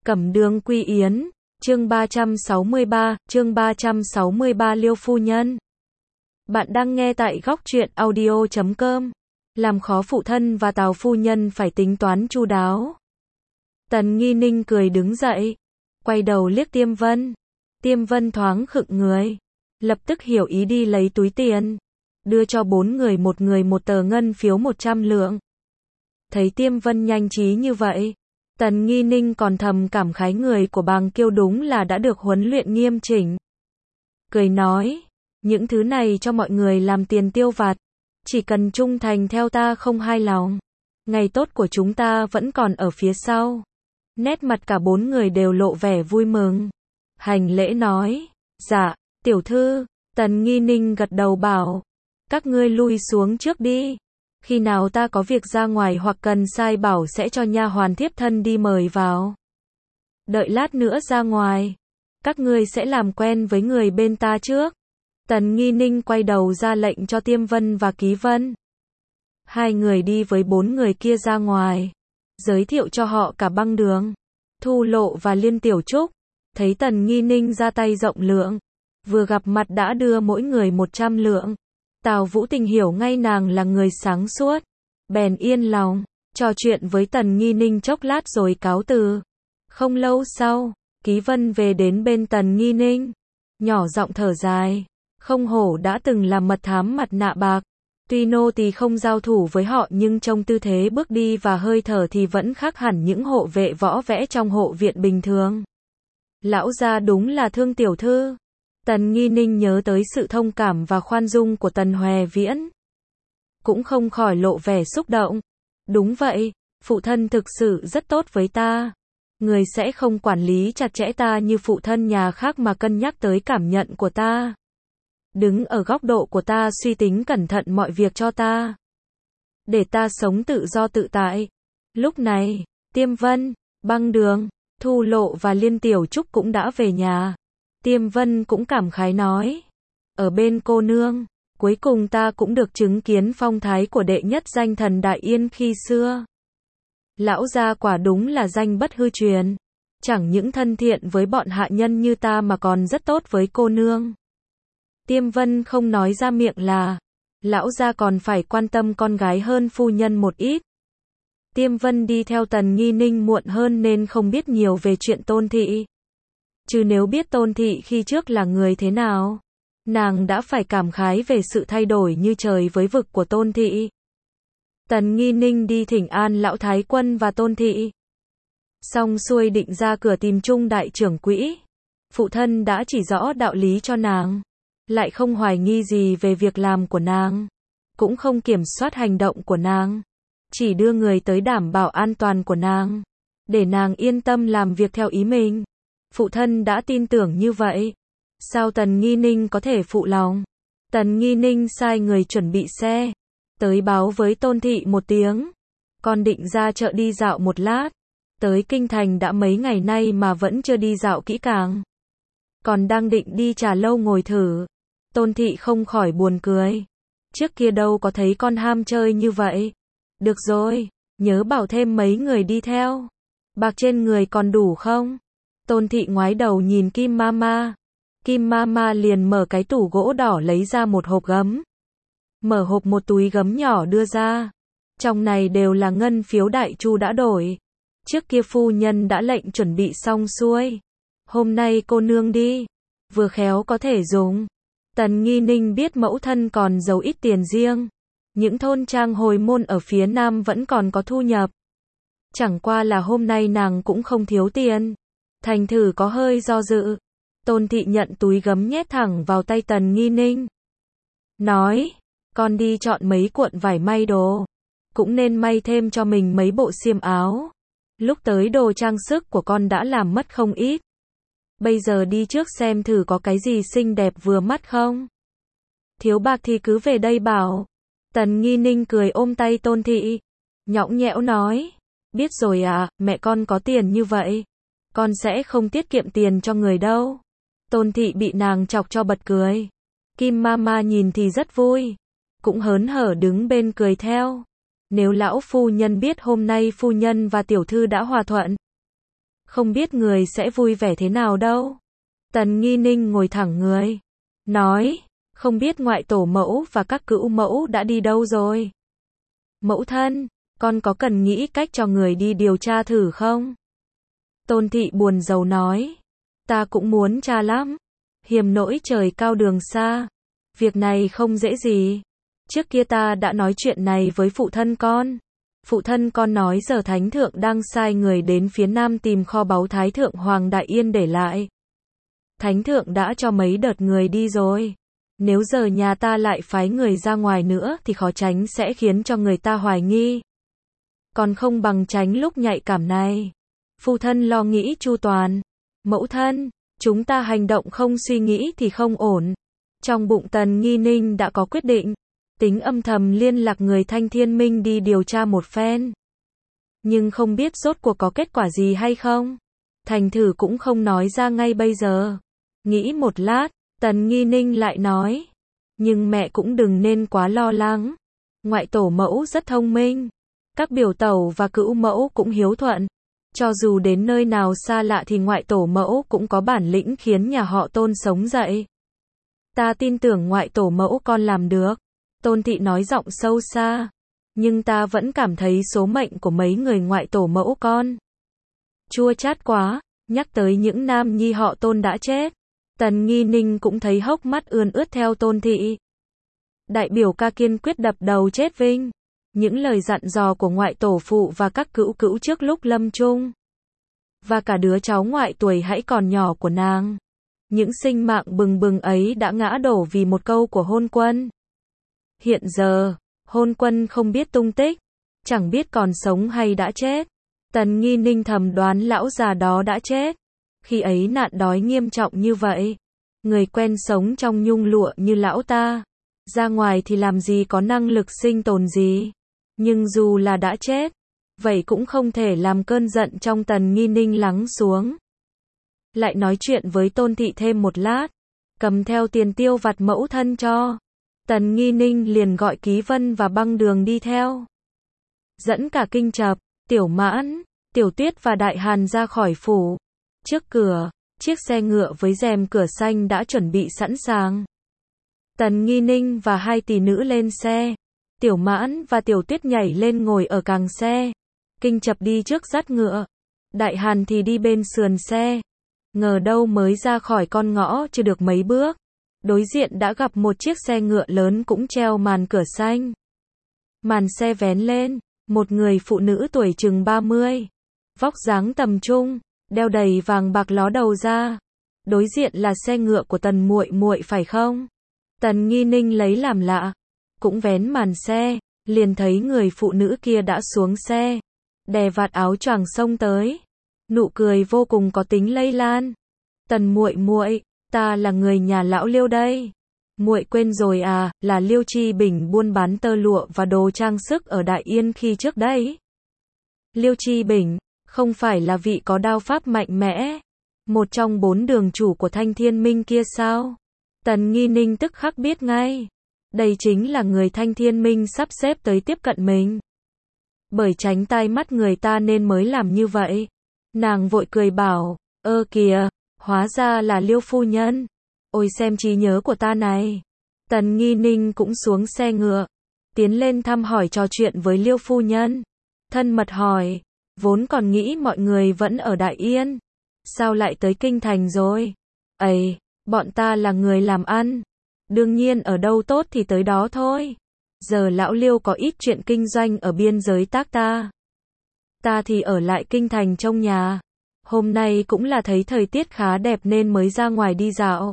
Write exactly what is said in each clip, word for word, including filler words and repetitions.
Cẩm Đường Quy Yến, chương ba trăm sáu mươi ba, chương ba trăm sáu mươi ba Liêu phu nhân. Bạn đang nghe tại góc truyện audio chấm com. Làm khó phụ thân và Tào phu nhân phải tính toán chu đáo. Tần Nghi Ninh cười đứng dậy, quay đầu liếc Tiêm Vân. Tiêm Vân thoáng khựng người, lập tức hiểu ý đi lấy túi tiền, đưa cho bốn người một người một tờ ngân phiếu một trăm lượng. Thấy Tiêm Vân nhanh trí như vậy, Tần Nghi Ninh còn thầm cảm khái người của Bàng Kiêu đúng là đã được huấn luyện nghiêm chỉnh. Cười nói, những thứ này cho mọi người làm tiền tiêu vặt, chỉ cần trung thành theo ta không hai lòng. Ngày tốt của chúng ta vẫn còn ở phía sau. Nét mặt cả bốn người đều lộ vẻ vui mừng. Hành lễ nói, dạ, tiểu thư. Tần Nghi Ninh gật đầu bảo, các ngươi lui xuống trước đi. Khi nào ta có việc ra ngoài hoặc cần sai bảo sẽ cho nha hoàn thiếp thân đi mời vào. Đợi lát nữa ra ngoài, các ngươi sẽ làm quen với người bên ta trước. Tần Nghi Ninh quay đầu ra lệnh cho Tiêm Vân và Ký Vân. Hai người đi với bốn người kia ra ngoài, giới thiệu cho họ cả Băng Đường, Thu Lộ và Liên Tiểu Trúc. Thấy Tần Nghi Ninh ra tay rộng lượng, vừa gặp mặt đã đưa mỗi người một trăm lượng. Tào Vũ Tình hiểu ngay nàng là người sáng suốt, bèn yên lòng, trò chuyện với Tần Nghi Ninh chốc lát rồi cáo từ. Không lâu sau, Ký Vân về đến bên Tần Nghi Ninh, nhỏ giọng thở dài, không hổ đã từng là mật thám mặt nạ bạc. Tuy nô tỳ không giao thủ với họ nhưng trong tư thế bước đi và hơi thở thì vẫn khác hẳn những hộ vệ võ vẽ trong hộ viện bình thường. Lão gia đúng là thương tiểu thư. Tần Nghi Ninh nhớ tới sự thông cảm và khoan dung của Tần Hòe Viễn, cũng không khỏi lộ vẻ xúc động. Đúng vậy, phụ thân thực sự rất tốt với ta. Người sẽ không quản lý chặt chẽ ta như phụ thân nhà khác mà cân nhắc tới cảm nhận của ta. Đứng ở góc độ của ta suy tính cẩn thận mọi việc cho ta, để ta sống tự do tự tại. Lúc này, Tiêm Vân, Băng Đường, Thu Lộ và Liên Tiểu Trúc cũng đã về nhà. Tiêm Vân cũng cảm khái nói, ở bên cô nương, cuối cùng ta cũng được chứng kiến phong thái của đệ nhất danh thần Đại Yên khi xưa. Lão gia quả đúng là danh bất hư truyền, chẳng những thân thiện với bọn hạ nhân như ta mà còn rất tốt với cô nương. Tiêm Vân không nói ra miệng là, lão gia còn phải quan tâm con gái hơn phu nhân một ít. Tiêm Vân đi theo Tần Nghi Ninh muộn hơn nên không biết nhiều về chuyện Tôn thị. Chứ nếu biết Tôn thị khi trước là người thế nào, nàng đã phải cảm khái về sự thay đổi như trời với vực của Tôn thị. Tần Nghi Ninh đi thỉnh an lão thái quân và Tôn thị, xong xuôi định ra cửa tìm Trung đại trưởng quỹ. Phụ thân đã chỉ rõ đạo lý cho nàng, lại không hoài nghi gì về việc làm của nàng, cũng không kiểm soát hành động của nàng, chỉ đưa người tới đảm bảo an toàn của nàng, để nàng yên tâm làm việc theo ý mình. Phụ thân đã tin tưởng như vậy, sao Tần Nghi Ninh có thể phụ lòng? Tần Nghi Ninh sai người chuẩn bị xe, tới báo với Tôn thị một tiếng. Con định ra chợ đi dạo một lát, tới kinh thành đã mấy ngày nay mà vẫn chưa đi dạo kỹ càng. Còn đang định đi trà lâu ngồi thử. Tôn thị không khỏi buồn cười. Trước kia đâu có thấy con ham chơi như vậy. Được rồi, nhớ bảo thêm mấy người đi theo. Bạc trên người còn đủ không? Tôn thị ngoái đầu nhìn Kim Mama. Kim Mama liền mở cái tủ gỗ đỏ lấy ra một hộp gấm. Mở hộp một túi gấm nhỏ đưa ra. Trong này đều là ngân phiếu đại chu đã đổi. Trước kia phu nhân đã lệnh chuẩn bị xong xuôi. Hôm nay cô nương đi, vừa khéo có thể dùng. Tần Nghi Ninh biết mẫu thân còn giấu ít tiền riêng. Những thôn trang hồi môn ở phía nam vẫn còn có thu nhập. Chẳng qua là hôm nay nàng cũng không thiếu tiền. Thành thử có hơi do dự. Tôn thị nhận túi gấm nhét thẳng vào tay Tần Nghi Ninh. Nói, con đi chọn mấy cuộn vải may đồ. Cũng nên may thêm cho mình mấy bộ xiêm áo. Lúc tới đồ trang sức của con đã làm mất không ít. Bây giờ đi trước xem thử có cái gì xinh đẹp vừa mắt không. Thiếu bạc thì cứ về đây bảo. Tần Nghi Ninh cười ôm tay Tôn thị, nhõng nhẽo nói, biết rồi à, mẹ con có tiền như vậy, con sẽ không tiết kiệm tiền cho người đâu. Tôn thị bị nàng chọc cho bật cười. Kim Mama nhìn thì rất vui, cũng hớn hở đứng bên cười theo. Nếu lão phu nhân biết hôm nay phu nhân và tiểu thư đã hòa thuận, Không biết người sẽ vui vẻ thế nào đâu. Tần Nghi Ninh ngồi thẳng người. Nói, không biết ngoại tổ mẫu và các cữu mẫu đã đi đâu rồi. Mẫu thân, con có cần nghĩ cách cho người đi điều tra thử không? Tôn thị buồn rầu nói. Ta cũng muốn tra lắm. Hiềm nỗi trời cao đường xa. Việc này không dễ gì. Trước kia ta đã nói chuyện này với phụ thân con. Phụ thân con nói giờ thánh thượng đang sai người đến phía nam tìm kho báu thái thượng Hoàng Đại Yên để lại. Thánh thượng đã cho mấy đợt người đi rồi. Nếu giờ nhà ta lại phái người ra ngoài nữa thì khó tránh sẽ khiến cho người ta hoài nghi. Còn không bằng tránh lúc nhạy cảm này. Phụ thân lo nghĩ chu toàn. Mẫu thân, chúng ta hành động không suy nghĩ thì không ổn. Trong bụng Tần Nghi Ninh đã có quyết định. Tính âm thầm liên lạc người Thanh Thiên Minh đi điều tra một phen. Nhưng không biết rốt cuộc có kết quả gì hay không. Thành thử cũng không nói ra ngay bây giờ. Nghĩ một lát, Tần Nghi Ninh lại nói. Nhưng mẹ cũng đừng nên quá lo lắng. Ngoại tổ mẫu rất thông minh. Các biểu tẩu và cữu mẫu cũng hiếu thuận. Cho dù đến nơi nào xa lạ thì ngoại tổ mẫu cũng có bản lĩnh khiến nhà họ Tôn sống dậy. Ta tin tưởng ngoại tổ mẫu con làm được. Tôn thị nói giọng sâu xa. Nhưng ta vẫn cảm thấy số mệnh của mấy người ngoại tổ mẫu con chua chát quá. Nhắc tới những nam nhi họ Tôn đã chết. Tần Nghi Ninh cũng thấy hốc mắt ươn ướt theo Tôn thị. Đại biểu ca kiên quyết đập đầu chết vinh. Những lời dặn dò của ngoại tổ phụ và các cữu cữu trước lúc lâm chung. Và cả đứa cháu ngoại tuổi hãy còn nhỏ của nàng. Những sinh mạng bừng bừng ấy đã ngã đổ vì một câu của Hôn Quân. Hiện giờ, Hôn Quân không biết tung tích. Chẳng biết còn sống hay đã chết. Tần Nghi Ninh thầm đoán lão già đó đã chết. Khi ấy nạn đói nghiêm trọng như vậy. Người quen sống trong nhung lụa như lão ta. Ra ngoài thì làm gì có năng lực sinh tồn gì. Nhưng dù là đã chết, vậy cũng không thể làm cơn giận trong Tần Nghi Ninh lắng xuống. Lại nói chuyện với Tôn thị thêm một lát, cầm theo tiền tiêu vặt mẫu thân cho. Tần Nghi Ninh liền gọi Ký Vân và Băng Đường đi theo. Dẫn cả Kinh Chập, Tiểu Mãn, Tiểu Tuyết và Đại Hàn ra khỏi phủ. Trước cửa, chiếc xe ngựa với rèm cửa xanh đã chuẩn bị sẵn sàng. Tần Nghi Ninh và hai tỷ nữ lên xe. Tiểu Mãn và Tiểu Tuyết nhảy lên ngồi ở càng xe. Kinh Chập đi trước dắt ngựa. Đại Hàn thì đi bên sườn xe. Ngờ đâu mới ra khỏi con ngõ chưa được mấy bước. Đối diện đã gặp một chiếc xe ngựa lớn cũng treo màn cửa xanh. Màn xe vén lên. Một người phụ nữ tuổi chừng ba mươi. Vóc dáng tầm trung. Đeo đầy vàng bạc ló đầu ra. Đối diện là xe ngựa của Tần muội muội phải không? Tần Nghi Ninh lấy làm lạ. Cũng vén màn xe, liền thấy người phụ nữ kia đã xuống xe, đè vạt áo choàng xông tới, nụ cười vô cùng có tính lây lan. Tần muội muội, ta là người nhà lão Liêu đây. Muội quên rồi à, là Liêu Chi Bình buôn bán tơ lụa và đồ trang sức ở Đại Yên khi trước đấy. Liêu Chi Bình, không phải là vị có đao pháp mạnh mẽ, một trong bốn đường chủ của Thanh Thiên Minh kia sao? Tần Nghi Ninh tức khắc biết ngay. Đây chính là người Thanh Thiên Minh sắp xếp tới tiếp cận mình. Bởi tránh tai mắt người ta nên mới làm như vậy. Nàng vội cười bảo, ơ kìa, hóa ra là Liêu phu nhân. Ôi xem trí nhớ của ta này. Tần Nghi Ninh cũng xuống xe ngựa, tiến lên thăm hỏi trò chuyện với Liêu phu nhân. Thân mật hỏi, vốn còn nghĩ mọi người vẫn ở Đại Yên. Sao lại tới Kinh Thành rồi? Ây, bọn ta là người làm ăn. Đương nhiên ở đâu tốt thì tới đó thôi. Giờ lão Liêu có ít chuyện kinh doanh ở biên giới tác ta. Ta thì ở lại Kinh Thành trong nhà. Hôm nay cũng là thấy thời tiết khá đẹp nên mới ra ngoài đi dạo.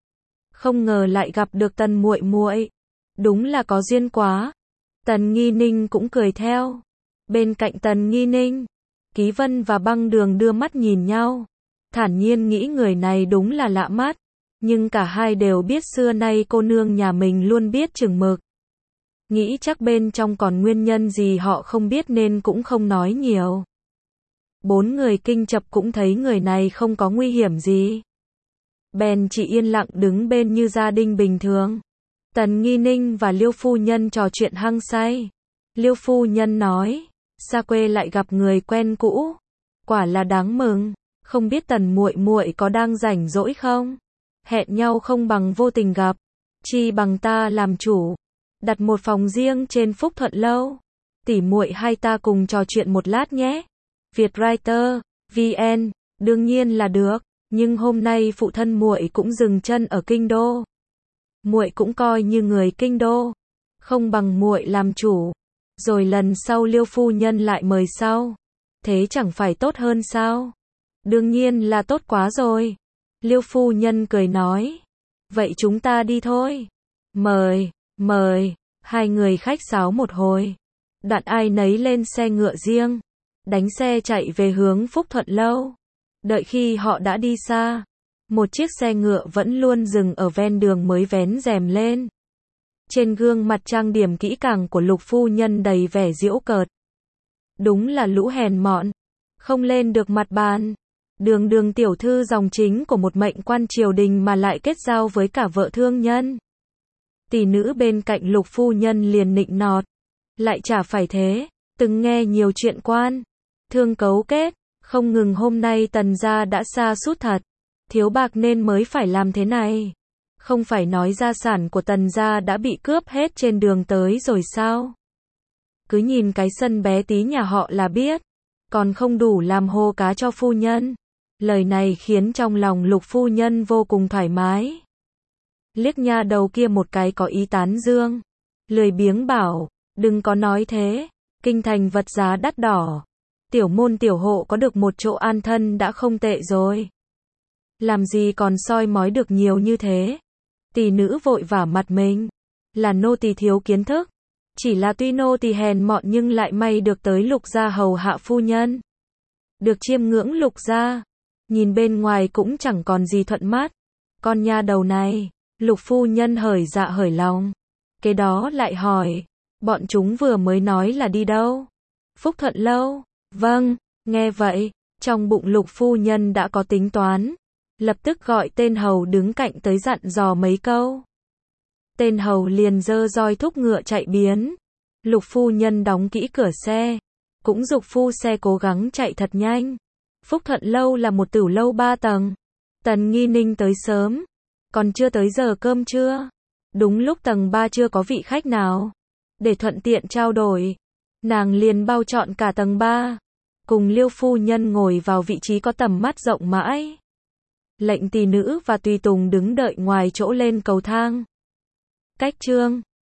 Không ngờ lại gặp được Tần muội muội. Đúng là có duyên quá. Tần Nghi Ninh cũng cười theo. Bên cạnh Tần Nghi Ninh, Ký Vân và Băng Đường đưa mắt nhìn nhau. Thản nhiên nghĩ người này đúng là lạ mắt. Nhưng cả hai đều biết xưa nay cô nương nhà mình luôn biết chừng mực. Nghĩ chắc bên trong còn nguyên nhân gì họ không biết nên cũng không nói nhiều. Bốn người Kinh Chập cũng thấy người này không có nguy hiểm gì. Bèn chỉ yên lặng đứng bên như gia đình bình thường. Tần Nghi Ninh và Liêu phu nhân trò chuyện hăng say. Liêu phu nhân nói, xa quê lại gặp người quen cũ. Quả là đáng mừng. không biết Tần muội muội có đang rảnh rỗi không? Hẹn nhau không bằng vô tình gặp, chi bằng ta làm chủ, đặt một phòng riêng trên Phúc Thuận lâu. Tỷ muội hai ta cùng trò chuyện một lát nhé. Vietwriter, vê en, đương nhiên là được, nhưng hôm nay phụ thân muội cũng dừng chân ở kinh đô. Muội cũng coi như người kinh đô, không bằng muội làm chủ, rồi lần sau Liêu phu nhân lại mời sau. Thế chẳng phải tốt hơn sao? Đương nhiên là tốt quá rồi. Liêu phu nhân cười nói. Vậy chúng ta đi thôi. Mời, mời, hai người khách sáo một hồi. Đoạn ai nấy lên xe ngựa riêng, đánh xe chạy về hướng Phúc Thuận lâu. Đợi khi họ đã đi xa, một chiếc xe ngựa vẫn luôn dừng ở ven đường mới vén rèm lên. Trên gương mặt trang điểm kỹ càng của Lục phu nhân đầy vẻ giễu cợt. Đúng là lũ hèn mọn, không lên được mặt bàn. Đường đường tiểu thư dòng chính của một mệnh quan triều đình mà lại kết giao với cả vợ thương nhân. Tỷ nữ bên cạnh Lục phu nhân liền nịnh nọt. Lại chả phải thế, từng nghe nhiều chuyện quan thương cấu kết, không ngừng hôm nay Tần gia đã sa sút thật, thiếu bạc nên mới phải làm thế này. Không phải nói gia sản của Tần gia đã bị cướp hết trên đường tới rồi sao? Cứ nhìn cái sân bé tí nhà họ là biết, còn không đủ làm hô cá cho phu nhân. Lời này khiến trong lòng Lục phu nhân vô cùng thoải mái. Liếc nha đầu kia một cái có ý tán dương, lười biếng bảo, đừng có nói thế, kinh thành vật giá đắt đỏ, tiểu môn tiểu hộ có được một chỗ an thân đã không tệ rồi. Làm gì còn soi mói được nhiều như thế? Tỷ nữ vội vả mặt mình, là nô tỳ thiếu kiến thức, chỉ là tuy nô tỳ hèn mọn nhưng lại may được tới Lục gia hầu hạ phu nhân. Được chiêm ngưỡng Lục gia, nhìn bên ngoài cũng chẳng còn gì thuận mắt. Con nha đầu này, Lục phu nhân hởi dạ hởi lòng. Kế đó lại hỏi, bọn chúng vừa mới nói là đi đâu? Phúc Thuận lâu. Vâng, nghe vậy, trong bụng Lục phu nhân đã có tính toán. Lập tức gọi tên hầu đứng cạnh tới dặn dò mấy câu. Tên hầu liền giơ roi thúc ngựa chạy biến. Lục phu nhân đóng kỹ cửa xe, cũng giục phu xe cố gắng chạy thật nhanh. Phúc Thuận lâu là một tửu lâu ba tầng. Tần Nghi Ninh tới sớm, còn chưa tới giờ cơm trưa. Đúng lúc tầng ba chưa có vị khách nào. Để thuận tiện trao đổi, nàng liền bao trọn cả tầng ba, cùng Liêu phu nhân ngồi vào vị trí có tầm mắt rộng mãi. Lệnh tỷ nữ và tùy tùng đứng đợi ngoài chỗ lên cầu thang. Cách chương